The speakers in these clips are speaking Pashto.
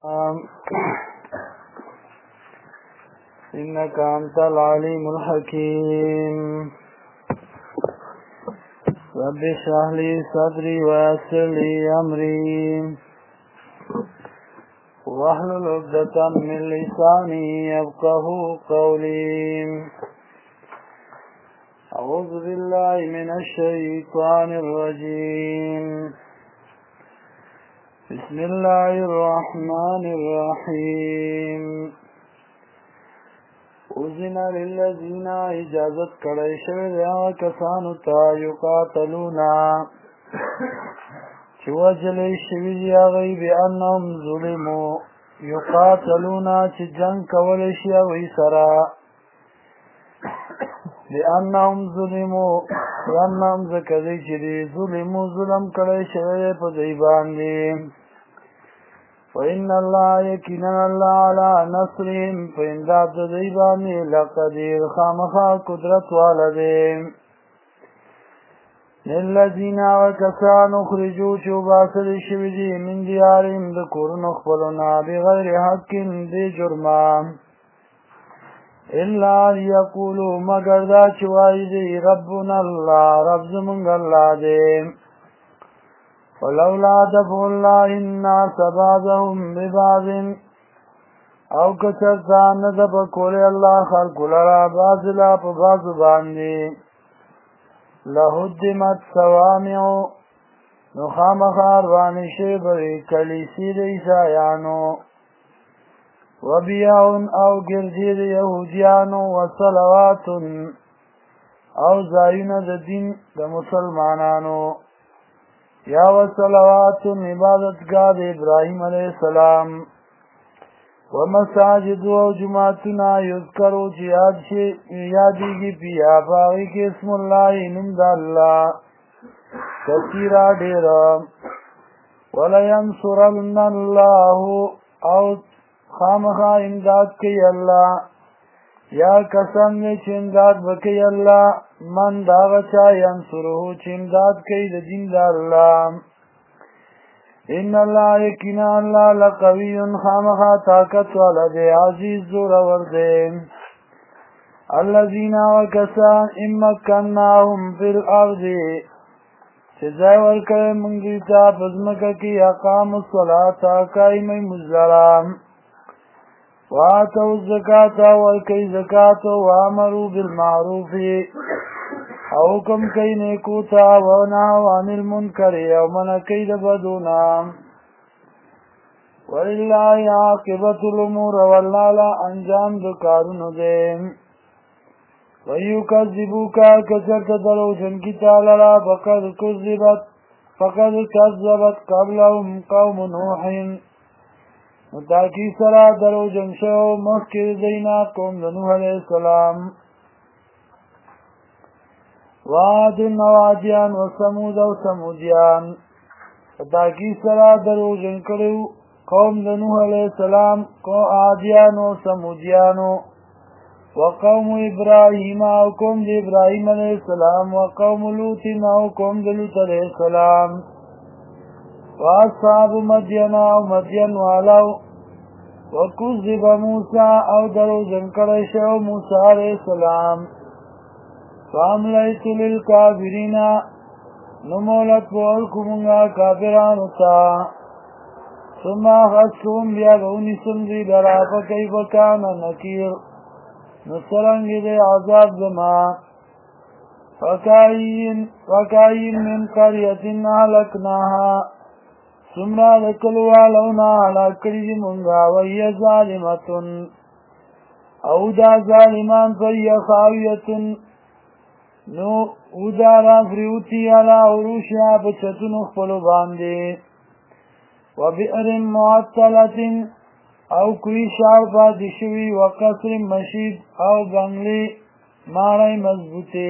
إنك أنت العليم الحكيم. رب اشرح لي صدري ويسر لي أمري واحلل عقدة من لساني يفقهوا قولي. أعوذ بالله من الشيطان الرجيم. بسم الله الرحمن الرحيم. أذن للذين إجازت کړی شوی دی هغه کسانو ته یقاتلونا چې وجلی شوي دي هغوی بأنهم ظلموا یقاتلونا چې جنګ کولی شي هغوی سره بأنهم ظلموا بأنهم ځکه دی چې دی ظلموا ظلم کړی شوی دی په دوی باندې وإن الله يكن الله على نصرهم فإمداد ذيباني لقدير خامخا قدرت والدهم للذين وكسان اخرجوا شباسل شبدي من ديارهم ذكور نخبلنا بغير حق دي جرمان إلا يقولوا مگر دا چوائی دي ربنا الله رب زمنگ الله دیم ولولا دفع الله الناس بعضهم ببعض او کچرتا ندب کولی الله خلق لرا بعض لا پا بعض باندی لهدمت سوامع نخام خاروانی شبری کلیسی دی عیسایانو وبیعون او گردی دی یهودیانو وصلوات او زایون دی دین دی مسلمانانو یا وصلوات عبادتگاہ د ابراہیم علیہ السلام ومساجد و جماعتنا یذکرو یادیگی پیا باغی کے اسم اللہ نمد اللہ کثیرہ ڈیرا ولینصرن اللہ او خامخا امداد کی اللہ یا قسم نے چمداد بکی اللہ من داغچا ینصرہو چمداد کی دین دا اللہ ان اللہ یقینا اللہ لقوی خامخا طاقت والا دے عزیز زورور دے الذین وکسان امکناهم فی الارض چیزای ورکر منگیتا پزمکا کی اقام الصلاة قائم مزلرام وآتوا الزکاة والکی زکاة وآمروا بالمعروف او کم کئی نیکوتا ونهوا عن المنکر او منع کئی دبدونا وللہ عاقبت الامور واللہ لا انجام دکارون دیم ویکذبوکا کچرت دلو جنکی تالرا فقد کذبت قبلهم قوم نوحین متاکی سرا درو جنشو مخکر دینا قوم نوح علیہ السلام وعاد نوادیان و سمود و سمودیان متاکی سرا درو جنکرو قوم نوح علیہ السلام کو عادیان و سمودیان وقوم ابراہیم و قوم ابراہیم علیہ السلام وقوم لوط و قوم لوط علیہ السلام واصحاب مدین و مدین والاو وکذب موسیٰ او درو جنکرشو موسیٰ علیہ السلام فاملیت للکافرین نمولت بولکمونگا کافرانتا ثم اخذتهم بیاغونی سمزی لرافا کیف کان نکیر نصرنگی دے عذاب زما وکاین من قریت اہلکناها سمرا دکلوالونا علاکری دی منگا وی ظالمتن او دا ظالمان فی خاویتن نو او دا را فریوتی علا عروشیا بچتن اخپلو باندے و بئر معطلتن او کوئی شعر پادشوی و قصر مشید او بنگلی مارائی مضبوطے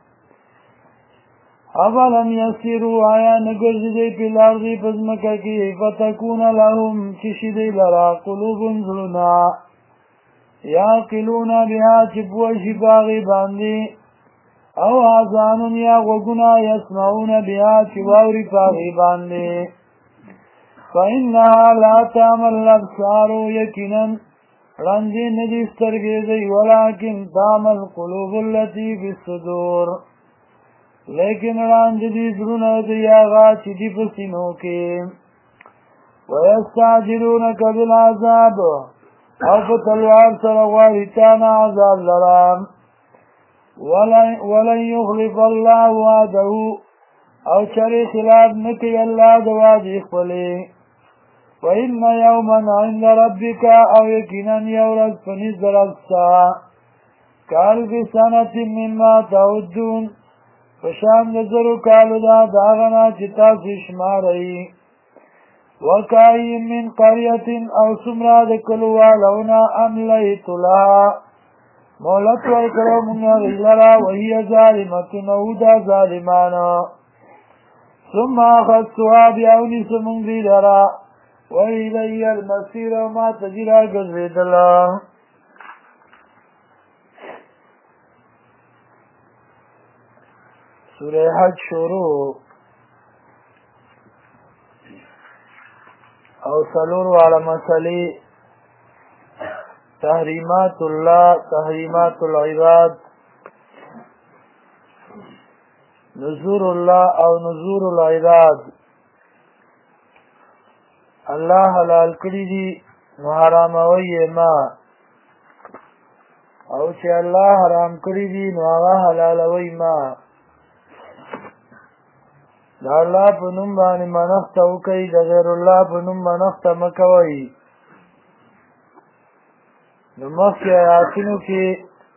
اولم یسیرو آیا نگرزدی پی الارضی پزمکا کی فتکون لهم چشدی لرا قلوب انزلنا یا قلونا بها چپوشی باغی باندی او آزانون یا غگنا یسمعون بها چواوری باغی باندی فإنها لا تعمى الأبصار يقينا رنجي ندي سترګې ولكن تعمى القلوب التي في الصدور لیکن رنجي دي زړونه دي هغه چې دي په سینو کې ويستعجلونك بالعذاب او په تلوار سره غواړي تا نه عذاب لره ولن يخلف الله وعده او چرې خلاف نه کوي الله د وعدې خپلې وإن يوما عند ربك او يقينا يورد فنز ربسا كالف سنة مما تعدون فشان نظرو کالو دا داغنا چتا سشمارئی وكاين من قرية او سمراد كلوا لونا أمليت لها مولت وكرو من غيلرا وهي ظالمة نودا ظالمانا ثم أخذتها بأوني سمن غيلرا وإلي المسير وما تجرى قذرد الله سورة حج شروع او سلور والا مسئلے تحریمات اللہ تحریمات العباد نذور اللہ او نذور العباد الله حلال کړی دي نو حراموي ما او چې الله حرام کړی دي نو هغه حلالوي ما دا الله په نوم باندې منښت وکړئ د غیر الله په نوم منښت مه کوئ نو مخکې آیاتونو کې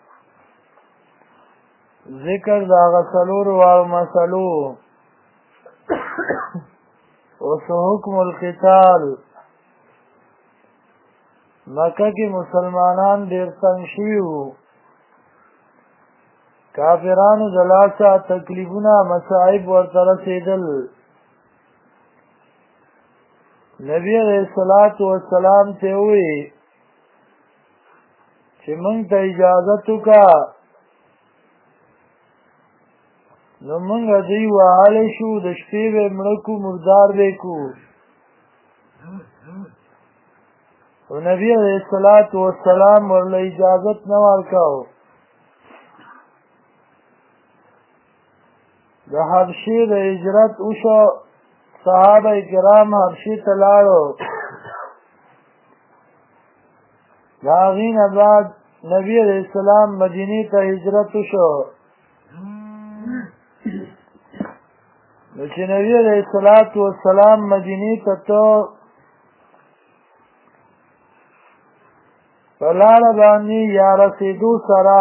ذکر د هغه څلورو واړو مسلو اوس حکم القتال مکه کې مسلمانان ډېر تنګ شوي وو کافرانو د لاسه تکلیفونه مصائب ورته رسېدل نبي علیه الصلاة والسلام ته وویل چې موږ ته اجازت وکړه نو موږ دوی وهلی شو د شپې به مړه کړو مردار به کړو او نبي علیه الصلاة والسلام ورله اجازت نه ورکاو د حبشې د هجرت وشو صحابه کرام حبشې ته لاړو د هغې نه بعد نبي علیه السلام مدینې ته هجرت وشو نو چې نبي علیه الصلاة والسلام مدینې ته ته په لاره باندې یا رسېدو سره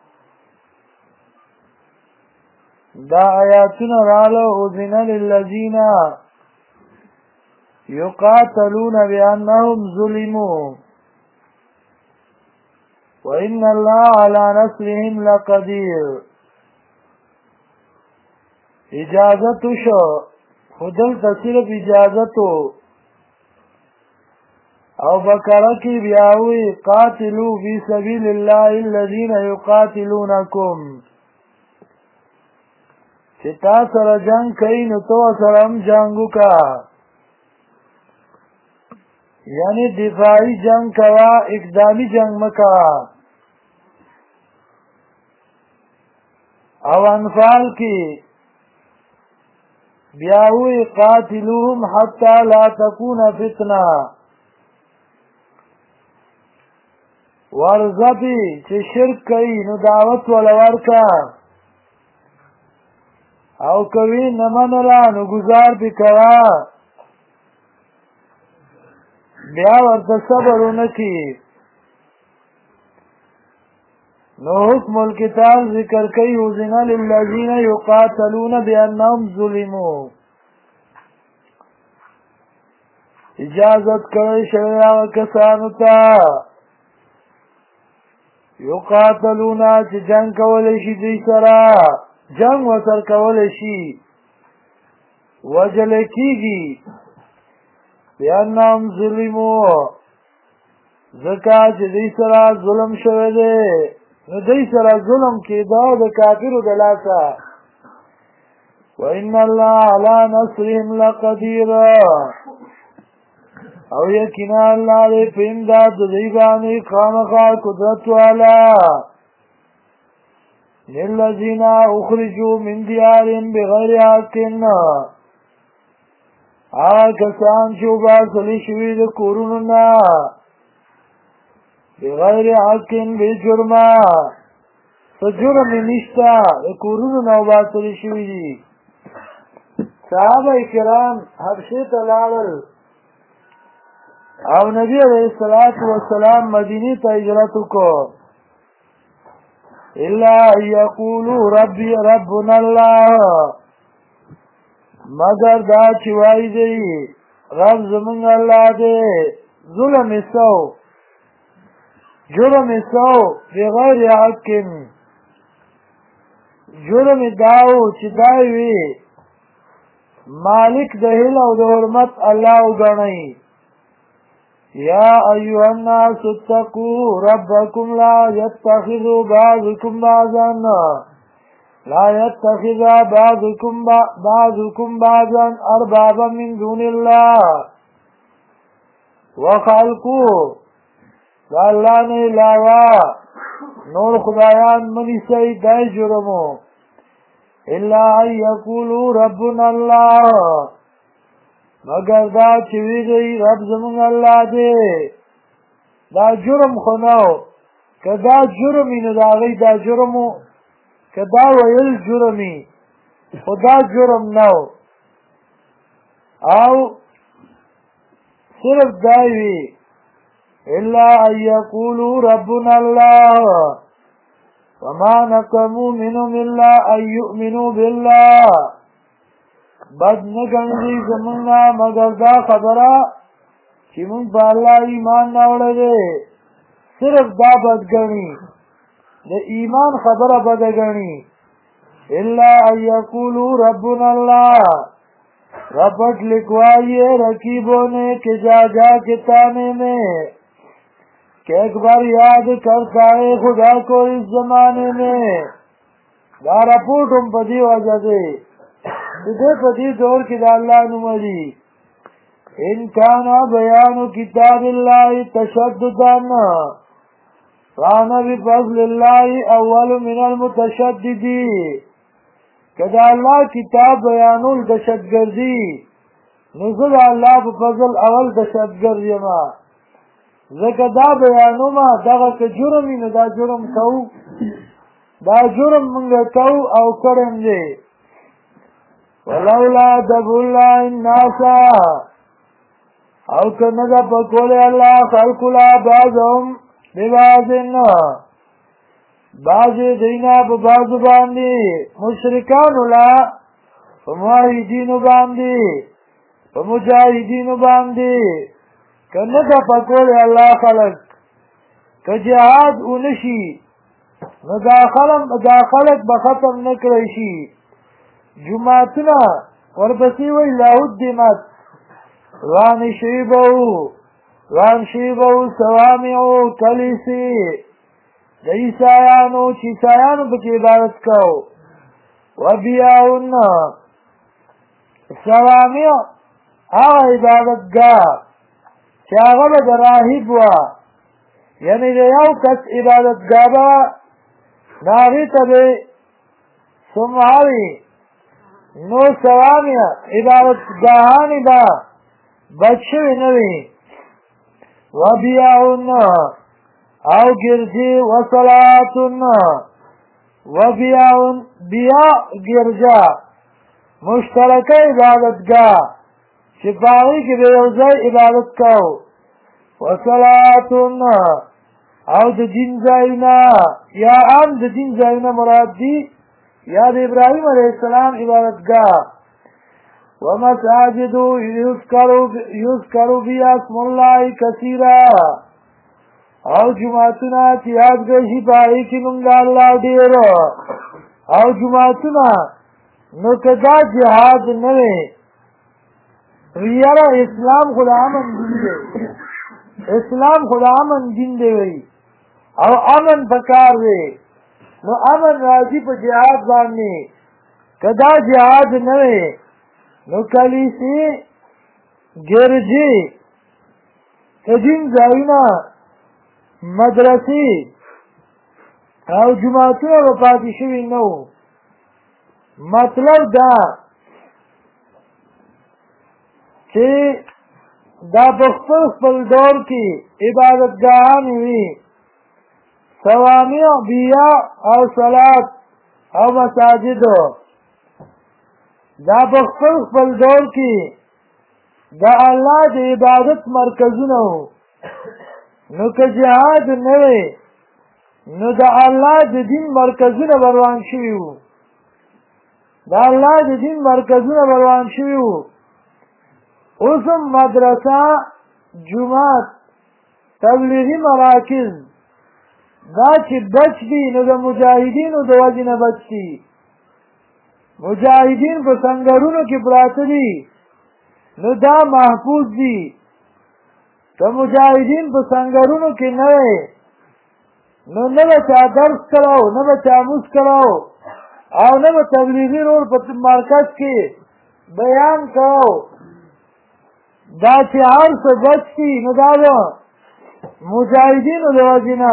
دا آیاتونه راغله اذن للذین یقاتلون بأنهم ظلموا وإن الله على نصرهم لقدیر اجازت شو خودل تصرف اجازتو او بقره کی بیاوی قاتلوا فی سبیل الله الذین یقاتلونکم چې تا سره جنگ کوي نو تو سره هم جنگ وکړه یعنی دفاعی جنگ کوا اقدامی جنگ مکوا او انفال کی بیاوی قاتلوهم حتی لا تکون فتنه ورزبی چې شرک کوي نو دعوت ولورکا او کوي نمنلا نو گزار بی کوا بیا ورته صبر ونکي نو حکم القتال ذکر کوي اذن للذین یقاتلون بانهم ظلموا اجازت کوي شوی هغه کسانو ته یقاتلون چې جنگ کولی شي دوی سره جنگ وسر کولی شي وجل کیږي بأنهم ظلموا ځکه چې دوی سره ظلم شوی دی نو دوی سره ظلم کېده د کافرو د لاسه وإن الله على نصرهم لقدیر او یقینا الله دې په امداد د دوی باندې خامخا قدرت والا للذین اخرجوا من دیارهم بغیر حق هغه کسان چې وباسلي شوي د کورونو نه بغیر حق بې جرمه څه جرم یې نشته د کورونو نه وباسلي شوي دي صحابه کرام حبشې ته لاړل او نبی علیہ الصلوۃ والسلام مدینه ته هجرت وکړ الا یقولوا ربی ربنا الله مگر دا چې وایي دی رب زمونږ الله دی ظلم یې سو جرم یې سو بغیر حق جرم یې دا و چې دا وي مالک د هیل او د حرمت الله وګڼئ یا ایها الناس اتقوا ربکم لا يتخذوا بعضکم بعضا لا يتخذ بعضكم بعضا اربابا من دون الله وخلقوا والله نه علاوه نور خدایان منی سي دای جرمو الا ان يقولوا ربنا الله مگر دا چې وی دی رب زمونږ الله دی دا جرم خو نو که دا جرمي نو د هغوی دا جرمو که دا ویل جرمي خو دا جرم نو او صرف دا وي الا ان يقولوا ربنا الله وما نقموا منهم الا ان يؤمنوا بالله بد نه ګڼي زمونږ مگر دا خبره چې مونږ په الله ایمان راوړی دی صرف دا بد ګڼي د ایمان خبره بده ګڼي الا ان یقولوا ربنا الله ربک لکھوائیے رقیبوں نے کہ جا جا کے تانے میں کہ ایک بار یاد کرتا ہے خدا کو اس زمانے میں دا رپورٹ ہم پدی وجہ دے دے پدی دور کی دا اللہ نمالی ان کانا بیان کتاب اللہ تشددا رانا بفضل اللہ اول من المتشددی کدا اللہ کتاب بیانول دشت گردی نزل اللہ بفضل اول دشت گردی ما زکا دا بیانو ما داغا که جرمی نو دا جرم کو دا جرم منگا کو او کرم دے ولولا دب اللہ الناسا او کنگا پکول اللہ خلقلا بعضهم ببعضن بعض دینا ببعض باندی مشرکانو لا فمواحدینو باندی فمجاہدینو باندی کنگا پکول اللہ خلق که جہاد اونشی دا خلق بختم نکرشی جماعتنا ورپسی وی لاہد دیمت وان شیبو سوامعو کلیسی دا عیسایانو چی عیسایانو پکی عبادت کو و بیاؤن سوامع آغا عبادت گا چی آغا با راہب وا یعنی دا یو کس عبادت گا با ناغی تبی سمعوی نو سوامع عبادت گاہانی با بچوی نوی و بیاؤن او گرجی و صلاتن و بیاؤن بیا گرجا مشترک عبادتگاہ شفاقی کی بیوزی عبادت کو و صلاتن او د دین زائنا یا عام د دین زائنا مراد دی یا د ابراہیم علیہ السلام عبادتگاہ ومساجد یذکر بها اسم الله کثیرا او جماعتنا چې یادګار شي پای کې نوم د الله ډیر او جماعتنا نو کدا جهاد نه وي ریاره اسلام خدا امن دین دی اسلام خدا امن دین دی وي او امن پکار دی نو امن راځي په جهاد باندې کدا جهاد نه وي نو کلیسی گرجی د دین ځایونه مدرسې او جوماتونه به پاتې شوي نه وو. مطلب دا چې دا په خپل دور کې عبادتګاهانې وي، صوامع، بیع او صلات او مساجد. دا په خپل دور کې د الله د عبادت مرکزونه وو. نو که جهاد نه وی نو د الله د دین مرکزونه بروان شوي وو. د الله د دین مرکزونه بروان شوي وو. اوس هم مدرسه، جومات، تبلیغي مراکز دا چې بچ دي نو د مجاهدینو د وجې نه بچ دي. مجاهدین په سنګرونو کې پراته دي نو دا محفوظ دي. که مجاهدین په سنګرونو کې نه وی نو نه به چا درس کړو، نه به چا مونځ کړو او نه به تبلیغي رول په مرکز کې بیان کړو. دا چې هر څه بچ دي نو دا د مجاهدینو د وجې نه.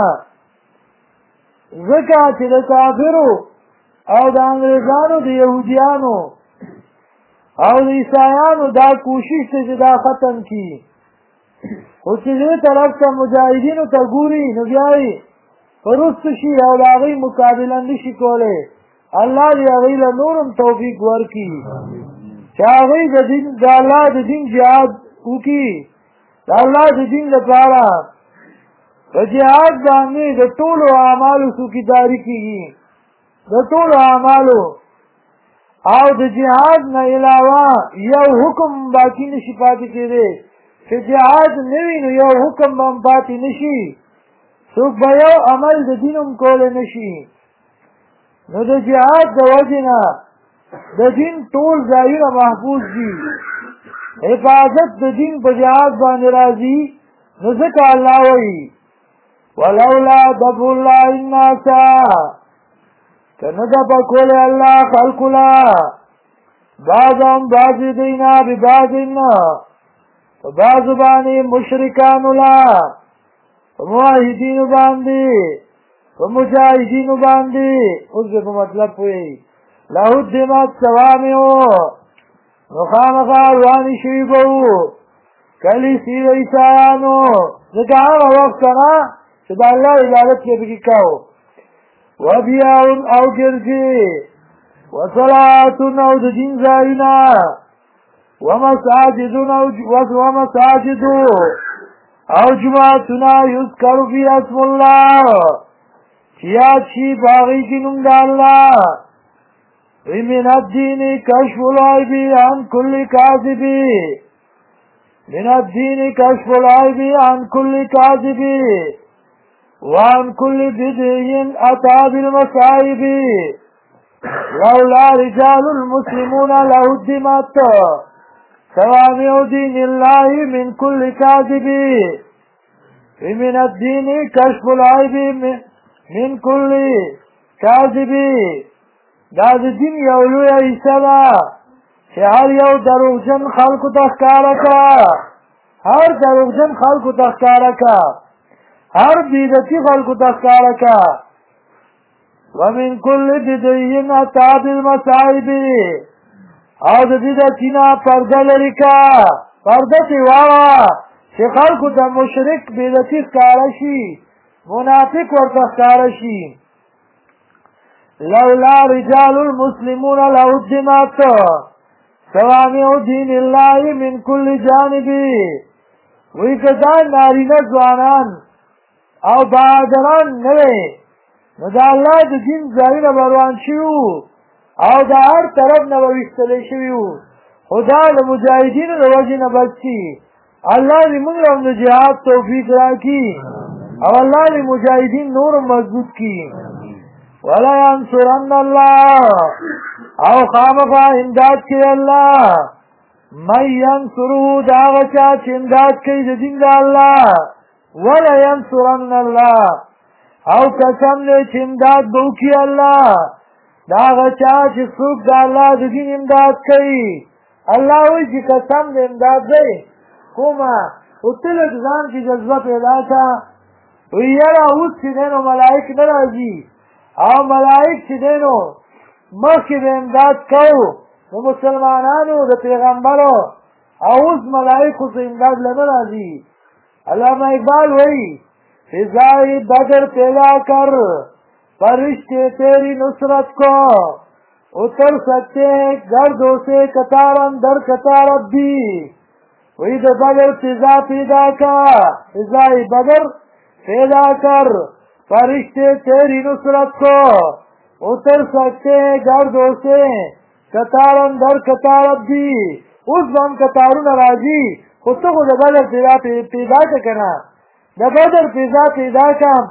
ځکه چې د کافرو او د انګریزانو، د یهودیانو او د عیسایانو دا کوشش دی چې دا ختم کړي، خو چې دې طرف ته مجاهدینو ته ګوري نو بیا یې وروسته شي او د هغوی مقابله نه شي کولی. الله دې هغوی له نور هم توفیق ورکړي چې هغوی د الله د دین جهاد وکړي. د الله د دین لپاره په جهاد باندې د ټولو اعمالو څوکیداري کېږي، د ټولو اعمالو. او د جهاد نه علاوه یو حکم باقي نشي پاتې کېدی. چې جهاد نه وي نو یو حکم به هم پاتې نشي، څوک به یو عمل د دین هم کولی نشي. نو د جهاد د وجې نه د دین ټول ځایونه محفوظ دي. حفاظت د دین په جهاد باندې راځي. نو ځکه الله وایي ولولا دفع الله الناس، که نه دفع کولی الله خلقو له بعضهم بعض دینا ببعض، په بعضو باندې مشرکانو له، په موحدینو باندې، په مجاهدینو باندې. اوس به په مطلب پوهېږي. لهدمت صوامع، نو خامخا روانې شوي به وو کلیسې د عیسایانو. ځکه هغه وخت که نه چې د الله عبادت یې پکې کوو. وبیع او ګرځې، وصلات او د دین ځایونه، ومساجد او جماعتونه یذکر فی اسم الله، چې یاد شي په هغې کې نوم د الله. من الدین کشف العیب عن کل کاذب، من الدین کشف العیب عن کل کاذب وعن كل بدع أتى بالمصائب. لولا رجال المسلمون لهدمت صوامع دين الله من كل كاذب. من الدين كشف العيب من كل كاذب. دا د دین یو لویه حصه ده چې هر یو دروغجن خلکو ته ښکاره کړه، هر دروغجن خلکو ته ښکاره کړه، هر بدعتي خلکو ته ښکاره کړه. ومن كل بدع أتى بالمصائب، او د بدعتي نه پرده لرې کړه، پرده ترې واړه چې خلکو ته مشرک بدعتي ښکاره شي، منافق ورته ښکاره شي. لولا رجال المسلمون لهدمت صوامع دین الله من كل جانب. وی که دا نارینه ځوانان او بهادران نه وی نو د الله د دین ځایونه به روان شوي وو او د هر طرف نه به ویستلی شوي وو. خو دا د مجاهدینو د وجې نه بچ شي. الله دې موږ هم د جهاد توفیق راکړي او الله دې مجاهدین نور مضبوط کړي. ولا ينصرن الله، او خامخا امداد کوي الله. من ينصره دا هغه چا چې امداد کوي د دین د الله. ولا ينصرن الله، او قسم دی چې امداد به وکړي الله دا هغه چا چې څوک د الله د دین امداد کوي. الله وایي چې قسم د امداد دی کومه ته لږ ځان کې جذبه پیدا کړه وایي یاره اوس چې دی نو ملایک نه راځي او ملایک چې دی نو مخکې به امداد کوو د مسلمانانو د پیغمبرو او اوس ملائکو سے امداد لگا راضی علامہ اقبال وہی فضائی بدر پیدا کر فرشتے تیری نصرت کو اتر سکتے ہیں گردوں سے قطار اندر قطار اب بھی وہی تو بدر فضا پیدا کر فضائی بدر پیدا کر فرشتے تیری نصرت کو اتر سکتے ہیں گردوں سے قطار اندر قطار اب بھی اوس به هم کتارونه راځي خو ته خو د بدر فضا پیدا که که نه د بدر فضا پیدا کړه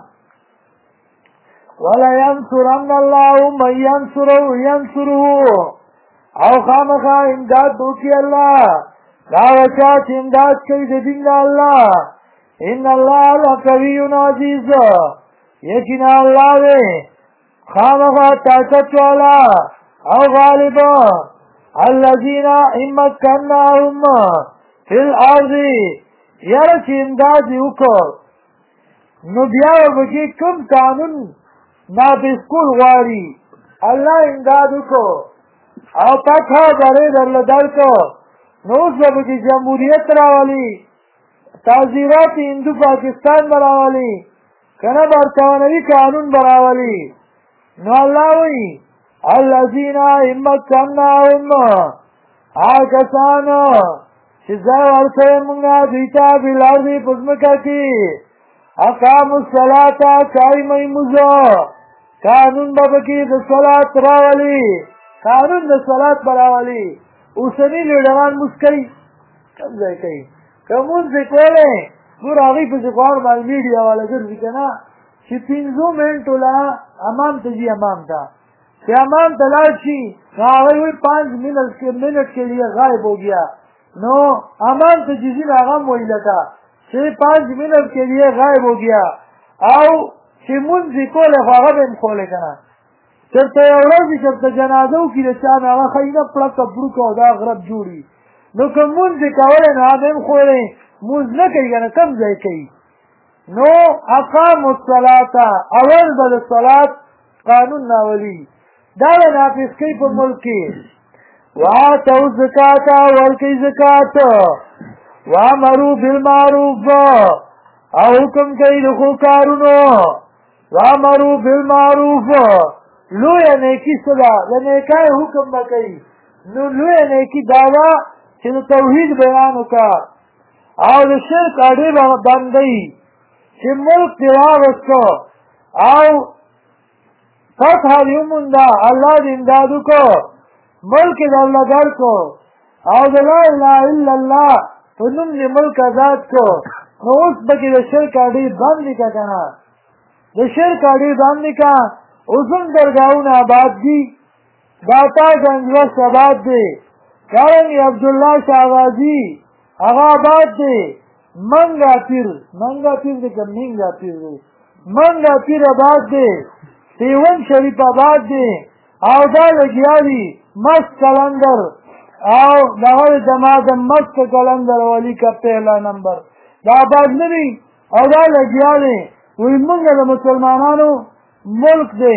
ولینصرن الله من ینصره او خامخا امداد وکړي الله دا چا چې امداد کوي د دین د الله ان الله لقوي عزیز یقینا الله دی خامخا طاقت والا او غالب الذين امكناهم في الارض یاره چې امداد وکړ نو بیا به کوم قانون نافذ غواړي الله امداد وکړ او فتح بری درله درکړ نو اوس به پکې جمهوریت راولي تعزیرات هندو پاکستان به راولي که نه برطانوي قانون به راولي نو الله وایي الذين امكناهم کسانو چې ځای ورکړی مونږ دوی ته بالارض په ځمکه کې اقاموا الصلاة قایموي لمونځ قانون به پکې د صلات راولي قانون د صلات به راولي اوسني لیډران لمونځ کوي کوم ځای کوي که لمونځ یې کولی ګوره هغوی پسې خو هر مال میډیا والا ګرځي که نه چې 5 منټو له امام ته ځي امام ته کہ امام تلاش شی هغه وی 5 منٹ کے لیے غائب ہو گیا نو امام ته جزین هغه وی لکه چې 5 منٹ کے لیے غائب ہو گیا او چې مونږ کوله هغه به کوله کنه چرته ورځ چې جنازو کې د چا هغه خینه پړک بروک او دا غرب جوړي نو کوم مونږ کوله نه به خوله مونږ نه کوي کنه کم ځای کوي نو اقام الصلاه اول بل الصلاه قانون ناولی دا نافذ کوي په ملک کې واتو زکات ورکوي زکات وامروا بالمعروف او حکم کوي د ښو کارونو وامروا بالمعروف لویه نیکي څه ده د نیکۍ حکم به کوي نو لویه نیکي دا ده چې د توحید بیان وکړه او د شرک اډې به بندوي چې ملک دې راوسته او فتح دیومونده الله دې امداد وکړو ملک دې الله درکړو او د لا اله الا الله په نوم دې ملک آزاد کړو نو اوس پکې د شرک اډې بندې کړه که نه د شرک اډې بندې کړه اوس هم درګاهونه آباد دي داتا گنج وست آباد دی کارنګ عبدالله شاه غازي هغه آباد دی منګا پیر دی که منګا پیر دی منګا پیر آباد دی دیون شریف آباد دی او دا لګیا دي مست کلندر او دغه جماعت مست کلندر ولی کا پہلا نمبر دا آباد نه دي او دا لګیا دي وی مونږ د مسلمانانو ملک دی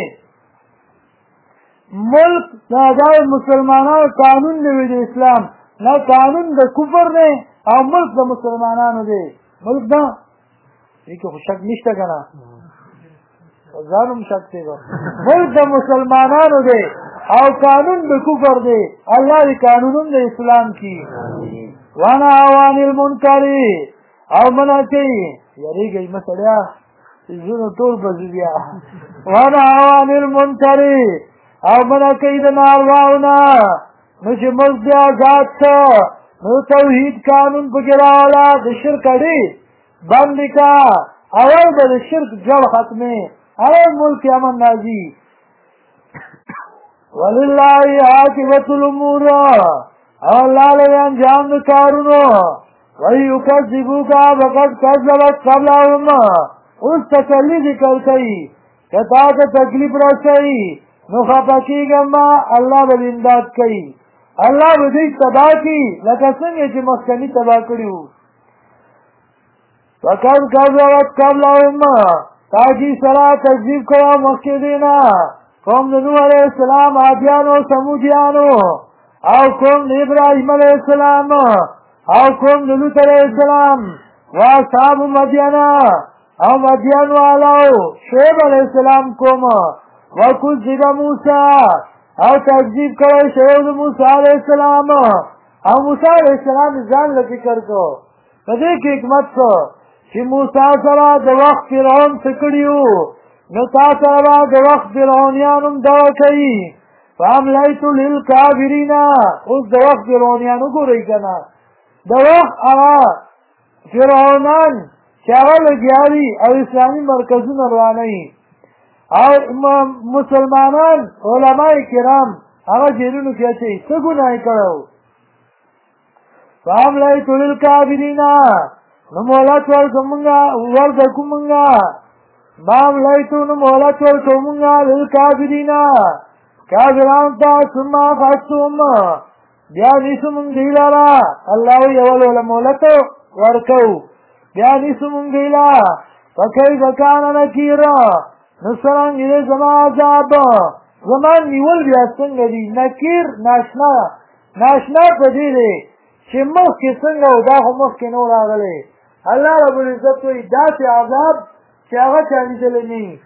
ملک دا مسلمانانو قانون دی د اسلام نه قانون د کفر دی او ملک د مسلمانانو دی ملک دا دې خو شک نشته که نه ځانم شک دی ملک د مسلمانانو دی او قانون د کفر دی الله دې قانونون د اسلام کی وانا عوان المنکر او منع کوي یریږئ مه سړیا زونه ټول به بیا وانا عوان المنکر او منع کوي د نارواونه نو چې ملک دی آزاد شه نو توحید قانون پکې راوله د شرک اډې بندې کا اول به د شرک جړ ختمې اول ملک امن نازی وللہ عاقبت الامور اللہ لے انجام کارونو وَيُكَذِّبُكَ فَقَدْ كَذَّبَتْ قَبْلَهُمْ اس تسلی ذکر کئی کتا تا تکلیف رسائی نو خفا کیگم اللہ بل امداد کئی اللہ بدیک تباہ کی لکه څنګه چې مخکنی تباہ کړیو وقد كذبت قبلهم تاکي سره تکذیب کړه مخکې دینا قوم د نوح علیه السلام عادیانو سمودیانو او قوم د ابراهیم علیه السلام او قوم د لوط علیه السلام واصحاب مدینه او مدین والو شعیب علیه السلام قوم وکذب موسی او تکذیب کړه شعیب د موسی علیه السلام او موسی علیه السلام ځان له فکر کو په دې کې حکمت څه چې موسی سره د وخت فرعون څه کړي وو نو تا سره د وخت فرعونیان هم دعا کوي فاملیت للکافرین اوس د وخت فرعونیان وګورئ که نه د وخت هغه فرعونان چې هغه لګیا دي او اسلامي مرکزونه روانوي او مسلمانان علماء کرام هغه جیلونو کې اچوي څه ګناه یې کړی و فاملیت للکافرین نو مولت ورکو منگا مام لیتو نو مولت ورکو منگا للکافرین کافران تا سما خستوم بیا نیسو منگ دیلارا اللہ یولو مولتو ورکو بیا نیسو منگ دیلا فکی فکانا نکیر نسرنگ یہ زمان عذاب زمان نیول بیا سنگ دی نکیر ناشنا پدیده چې مخکې څنګه و دا خو مخکې نو راغلی الله رب العزت وایي داسې عذاب چې هغه چا لیدلی نه وي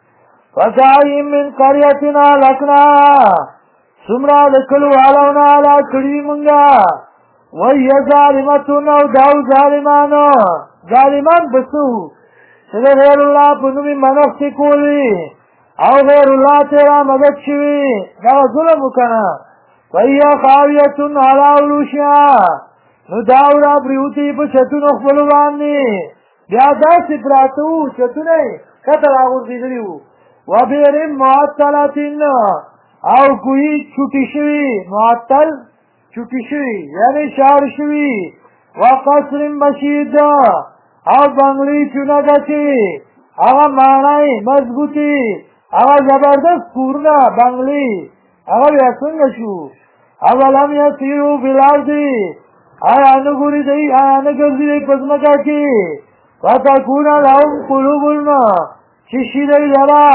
فکأین من قریة اهلکناها څومره د کلیوالو نه هلاک کړي مونږه وهي ظالمة او دا ظالمانو ظالمان به څه وو چې د غیر الله په نوم یې منښتې کولې او غیر الله ته را مدد شوي دغه ظلم وکړه وهي خاویة علی عروشها نو داورا پریوتی په چتونو خپلو باندې بیا داسې پراته وو چتونه یې کته راغورځېدلي وو وبئر معطلة او کوهي چوټي شوي معطل چوټي شوي یعنې شار شوي وقصر مشید او بنګلې چونه ګټې هغه ماڼۍ مضبوطې هغه زبردست کورونه بنګلې هغه بیا څنګه شو اولم یسیرو فی الارض آیا نګوري دی آیا نګرځي دی په ځمکه کې فتکون لهم قلوب چې شي دی لرا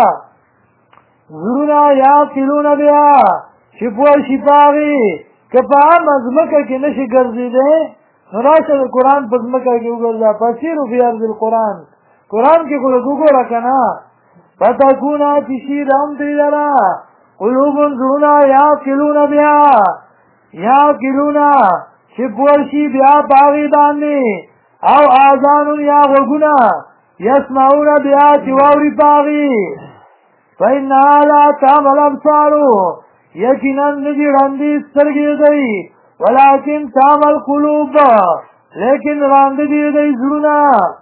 زړونه یعقلون بها چې پوه شي په هغې که په عامه ځمکه کې نشي ګرځېدی نو راشه د قرآن په ځمکه کې وګرځه فسیرو فی ارض القرآن قرآن کې خو لږ وګوره که نه فتکون چې شي لهم دی لرا قلوب زړونه یعقلون بها یعقلون چې پوه شي بیا په هغې باندې او آذان یا غوږونه یسمعون بیا چې واوري په هغې فإنها لا تعمى الأبصار یقینا نه دي ړندې سترګې دی ولکن تعمى القلوب لیکن ړانده دي دی زړونه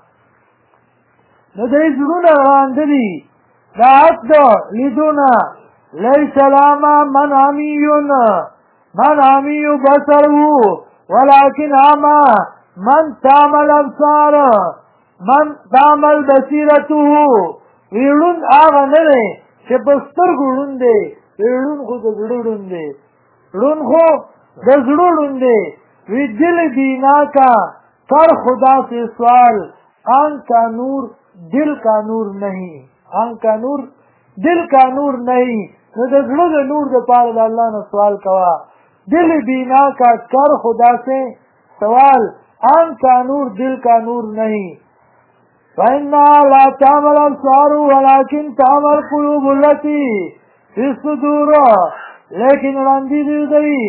د دی زړونه ړانده دي د حق د لیدونه لیس لاما من عمی بصره ولكن عما من تعمل ابصار من تعمل بصیرته ویړون هغه نه دی چې په سترګو ړوند دی ویړون خو د زړه ړوند دی ړوند خو د زړه ړوند دی وی دل دینا کا کر خدا سے سوال آنکھ کا نور دل کا نور نہیں آنکھ کا نور دل کا نور نہیں نو د زړه د نور د پاره د الله نه سوال کوا دل بینا کا کر خدا سے سوال آنکھ کا نور دل کا نور نہیں فإنها لا تعمل الأبصار ولكن تعمل القلوب التي في الصدور لیکن ړاندې دي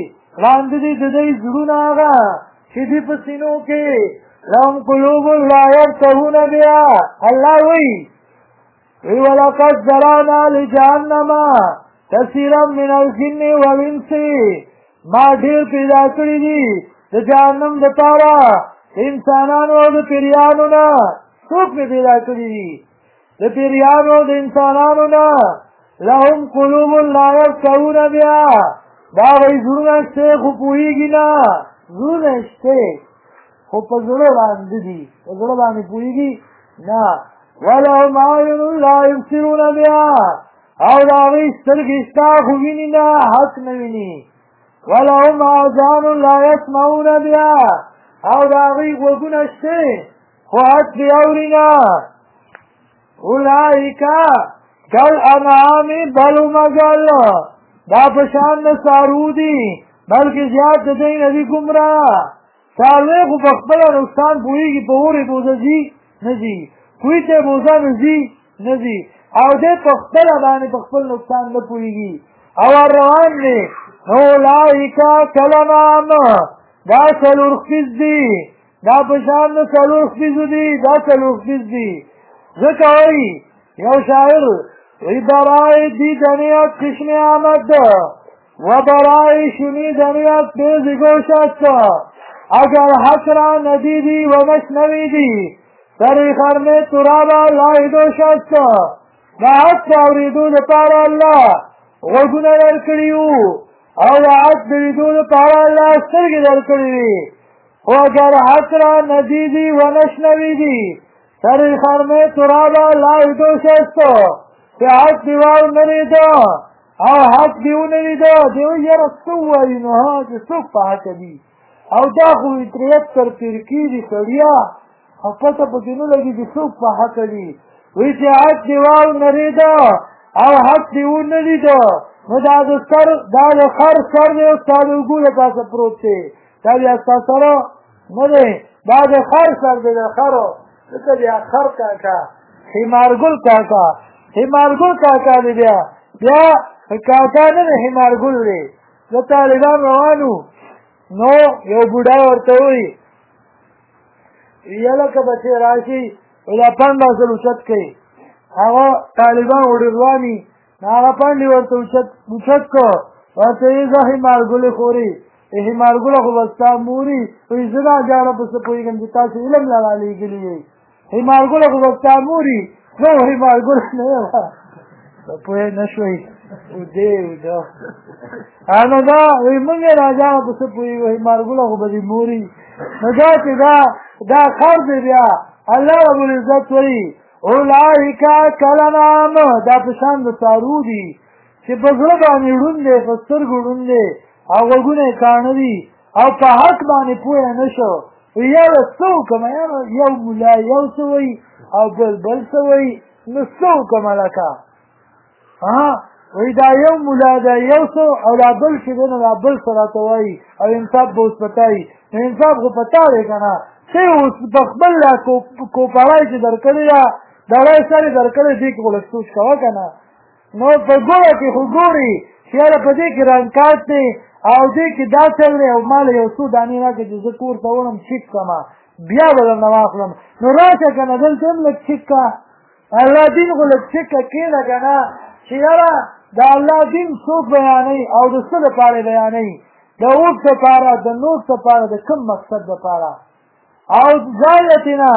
زړونه هغه چې دي په سینو کې لهم قلوب لا يفقهون بها الله وایي ولقد ذرأنا لجهنم كثيرا من الجن والإنس ما ډېر پیدا کړي دي د جهنم دپاره د انسانانو او د پیریانو نه څوک مې پیدا کړي دي د پیریانو د انسانانو نه لهم قلوب لا يفقهون بها دا وایي زړونه شته خو پوهېږي نه زړونه شته خو په زړه باندې دي په زړه باندې پوهېږي نه ولهم اعین لا یبصرون بها او د هغې سترګې شته خو ویني نه حق نه ویني ولهم آذان لا یسمعون بها او د هغې غوږونه شته خواهد بیاورینا اولائکا کل انعامی بلو مگل دا پشان سارو دی بلکہ زیاد دین ابھی گمراہ ساروے کو بخبلا نقصان پوئی کی پوری بوزا جی نجی کوئی تے بوزا نجی نجی او دے پخبلا بانے پخبل نقصان نپوئی گی او روان نے اولائکا کل انعام دا سلورخیز دی دا پشان سلورخیز دی دا سلورخیز دی ذکاوی یو شاعر وی برائی دی دنیات کشم آمد و برائی شنی دنیات بیزی گوشت اگر حق را ندیدی و نشنویدی سری خرم ترابا لائی دوشت دا حق تاوریدو دپارا اللہ غگون در کریو او دا حق دیدو دپارا اللہ سرگ در کریوی و اگر حق را ندیدی و نشنویدی سری خرم ترابا لائی دوشت کہ حق دیوار نریدا او حق دیو نریدا دیو یرا سواری نو ها چې څوک په حق دی او دا خو اتریت تر ترکی دی سړیا او پته پکې نه لګي چې څوک په حق دی وی چې حق دیوار نریدا او حق دیو نریدا نو دا د سر دا د خر سر دی او ستاسو ګوله تاسو پروت دی دا بیا تاسو سره نه دی دا د خر سر دی د خرو څه دی خر کاکا حمارګل کاکا حمارګل کاکا دی بیا کاکا نه حمارګل دی د طالبان روانو نو یو بوډا ورته وایي یلکه بچی راشي دا پنډه اصل اوچت کوي هغه طالبان وړي هغه پنډې ورته اوچت کو ورته یې زه حمارګلې خوري حمارګله خو به ستا موري وایي زه دا جاره پسې پوهېږم چې تاسو علم له رالېږلي یې حمارګله خو به ستا موري نو حمارګله نه یم پوهې نه شوئ نو دا وایي موږ یې راجاره پسې پوهېږو حمارګله خو به دې موري نو دا چې دا خر دی بیا الله رب العزت وایي اولئکا کالانعام دا په شان د څاروو دي چې په زړه باندې ړوند دی په سترګو ړوند دی او غوږونه یې کاڼه دي او په حق باندې پوهه نه شو یاره څه وکړمه یاره یو ملا یو څه وایي او بل څه وایي نو څه وکړمه لکه وایي دا یو ملا دا یو څه او دا بل چې دی نو دا بل څه راته وایي او انصاف به اوس پتایي نو انصاف خو پتا دی که نه څه اوس په خپل کوپړی چې درکړې ده دړی سر یې درکړی دې کې خو لږ سوچ کوه که نه نو په ګوړه کې خو ګوري چې یاره په دې کې رنګکاټ دی او دې کې دا چل دی او ما له یو څو دانې راکړه چې زه کور ته وړم چیک کړمه بیا به درنه واخلم نو راشه که نه دلته هم لږ چیک کړه الله دین خو لږ چیکه کېده که نه چې یاره د الله دین څوک بیانوي او د څه دپاره بیانوي د اوښ دپاره د نوټ دپاره د کوم مقصد دپاره او ځان له تېنه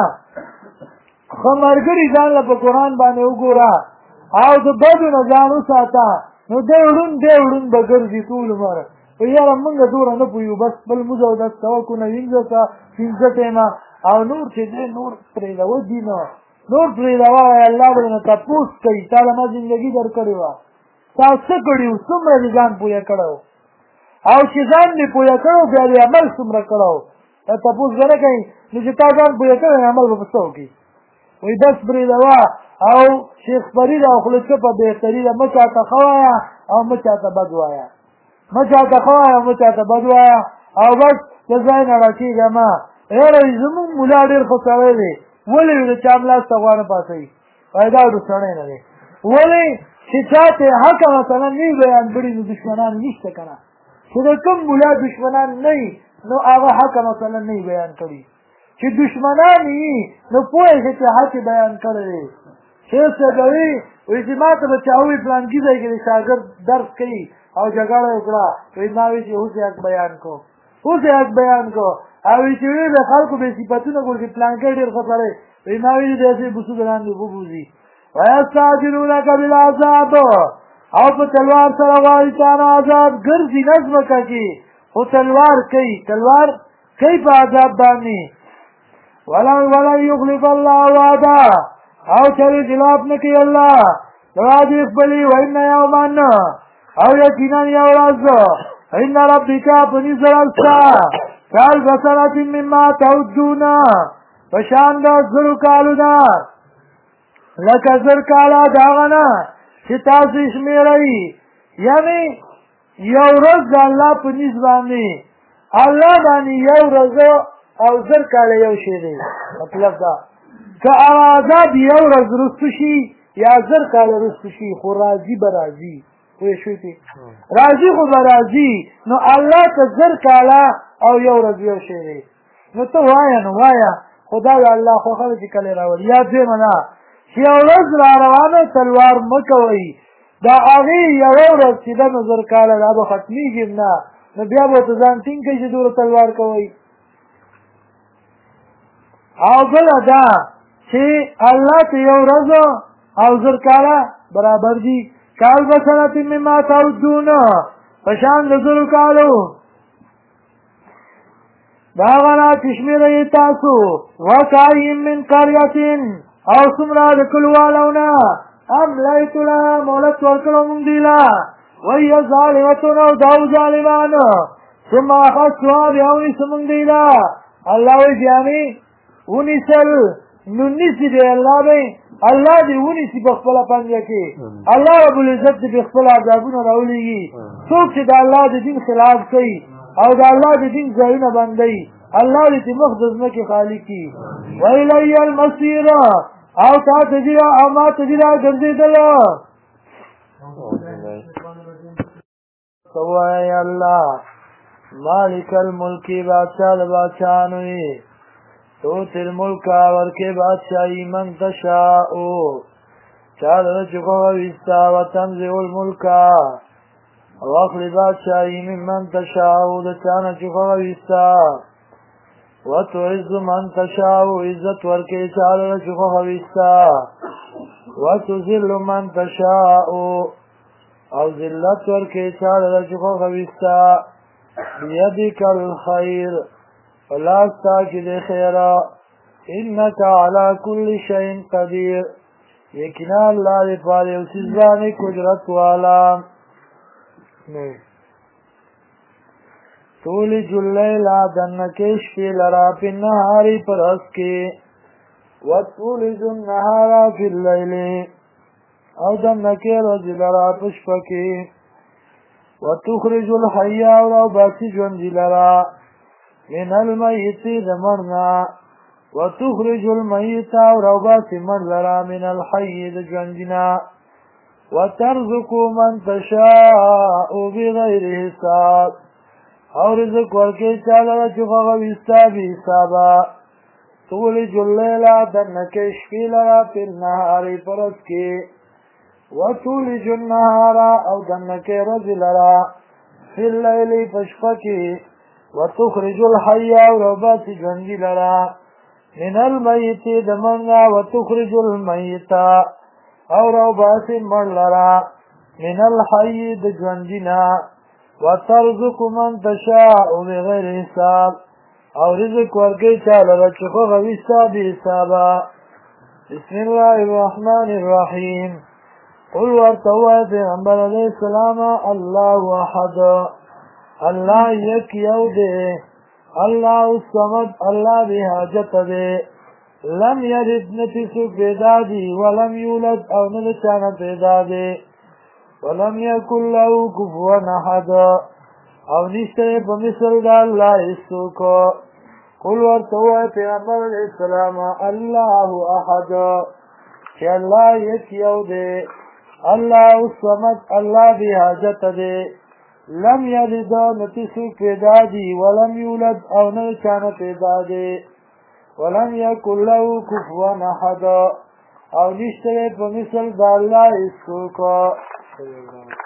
ښه ملګري ځان له په قرآن باندې وګوره او د بدو نه ځان وساته نو دی وړوند به ګرځي ټول عمر په یاره موږ دوره نه پوهېږو بس بل مونځ او دس کوه کونه وینځه که پنځه ټیمه او نور چې دی نور پرېږدوه دینه نور پرېږدوه وایي الله به درنه تپوس کوي تا له ما زندګي در کړې وه تا څه کړي وو څومره دې ځان پوهه کړی و او چې ځان دې پوهه کړی و بیا دې عمل څومره کړی و دا تپوس به نه کوي نو چې تا ځان پوهه کړی عمل به په څه وکړي وایي بس پرېږدوه او شیخ فرید او خلصه په بهتري ده مه چاته ښه وایه او مه چاته بد وایه مه چاته ښه وایه او مه چاته بد وایه او بس د ځای نه راکېږه مه یاره زمونږ ملا ډېر ښه سړی دی ولې د چا ملاس ته غوا نه پاڅوي وایي دا ډېر سړی نه دی ولې چې چا ته حقه مثلا نه وي بیان کړي نو دښمنان نشته که نه چې د کوم ملا دښمنان نه وي نو هغه حقه مثلا نه وي بیان کړي چې دشمنان وي نو پوهه شي چې حق بیان کړی دی شیخ صدوي وایي چې ما ته به چا ووایي فلانکي ځای کې د شاګرد درس کوي او جګړه وکړه وایي ما وایي چې اوس یې حق بیان کړو اوس یې حق بیان کړو او وایي چې وایي د خلکو بې صفتونه ګوري چې فلانکی ډېر ښه سړی وایي ما وایي داسې بوسو لاندې وبوځي ویستعجلونک بالعذاب او په تلوار سره غواړي تا نه عذاب ګرځي نه ځمکه کې خو تلوار کوي په عذاب باندې ولن یخلف الله وعده او چرې خلاف نه کوي الله د وعدې خپلې وان یوما او یقینا یو ورځ ان ربک په نظر ستا کالف سنة مما تعدون په شان د زرو کالو ده لکه زر کاله د هغه نه چې تاسو یې شمېروئ یعنې یو ورځ د الله په نیز باندې الله باندې یو ورځ او زر کاله یو شی دی مطلب دا که عذاب یو ورځ رسو شي یا زر کاله رسو شي خو راځي به راځي پوه شوې پې راځي خو به راځي نو الله ته زر کاله او یو ورځ یو شی دی نو ته وایه نو وایه خو دا د الله خوښه ده چې کله یې راولي یا دویمه ده چې یو ورځ را روانه تلوار مه کوئ دا هغې یوه ورځ چې ده نو زر کاله دا به ختمېږي نه نو بیا به ورته ځان ټینګ کوئ چې دومره تلوار کوئ او بله دا چې الله ته یو ورځ او زر کاله برابر دي کال بسنت مما تعدون په شان د زرو کالو دا هغه نه چې شمېروئ تاسو وکاین من قریة او څومره د کلیوالو نه املیت لها مهلت ورکړو موږ دوی له وهي ظالمتون او دا ظالمان ثم اخذتها بیا ونیسو موږ دوی له الله وایي بیا مې ونیسل نو نیسي دی الله به الله دې ونیسي په خپله پنجه کې الله ربالعزت دې په خپل عذابونه راولېږي څوک چې د الله د دین خلاف کوي او د الله د دین ځایونه بندوي الله دې د مخ د ځمکې خالق کړي وإلی المصیر او تا ته دي او ما ته دي راګرځېدل ته وایه الله مالک الملک بادشاه د بادشاهانو یې تؤتی الملک ورکې بادشاهي من تشاء چا دله چې خوښه ویسته وتنزع الملک او اخلي بادشاهي ممن تشاء د چا نه چې خوښه ویسته وتعز من تشاء عزت ورکې چا دله چې خوښه ویسته وتذل من تشاء او ذلت ورکې چا دله چې خوښه ویسته بيدک الخیر فلاس تاکی دے خیرہ انکا علا کل شئین قدیر یقینا اللہ دے پارے اسیزانی قدرت والا تولج اللیل دنکش فی لرا فی النهاری پر اسکی وتولج النهار فی اللیل او دنکی رضی لرا پشپکی وتخرج الحی او باسی جوندی لرا من المیت دمرنا وتخرج المیت وروباس من لرا من الحی دجوندنا وترزق من تشاء بغیر حساب او رزق ورکی چالا چخوغ وستا بی حسابا تولج اللیل دنکش فی لرا فی النهاری پرسکی وتولج النهار او دنکی رز لرا فی اللیل پشپکی وتخرج الحي وربات جوندي لرا من الميت دمنا وتخرج الميت او ربات مر لرا من الحي دجوندنا وترزق من تشاء بغير حساب او رزق ورکی چاله چې خوښه وستا بې حسابه بسم الله الرحمن الرحیم قل ورته ووایه پیغمبر علیه السلام الله احد اللہ یک یو دے اللہ الصمد اللہ بی حاجت دے لم یلد نتسو پیدا دی ولم یولد او نلچان پیدا دے ولم یکن له کفوا احد او نشتے بمثل دا اللہ اسوکو قل ورطوہ پیغمبر علیہ السلام اللہ احد کہ اللہ یک یو دے اللہ الصمد اللہ بی حاجت دے لم یلد نتسو پیدا دی ولم یولد او نلچان پیدا دی ولم یکن له کفوا احد او نشته په مثل د الله هیڅوک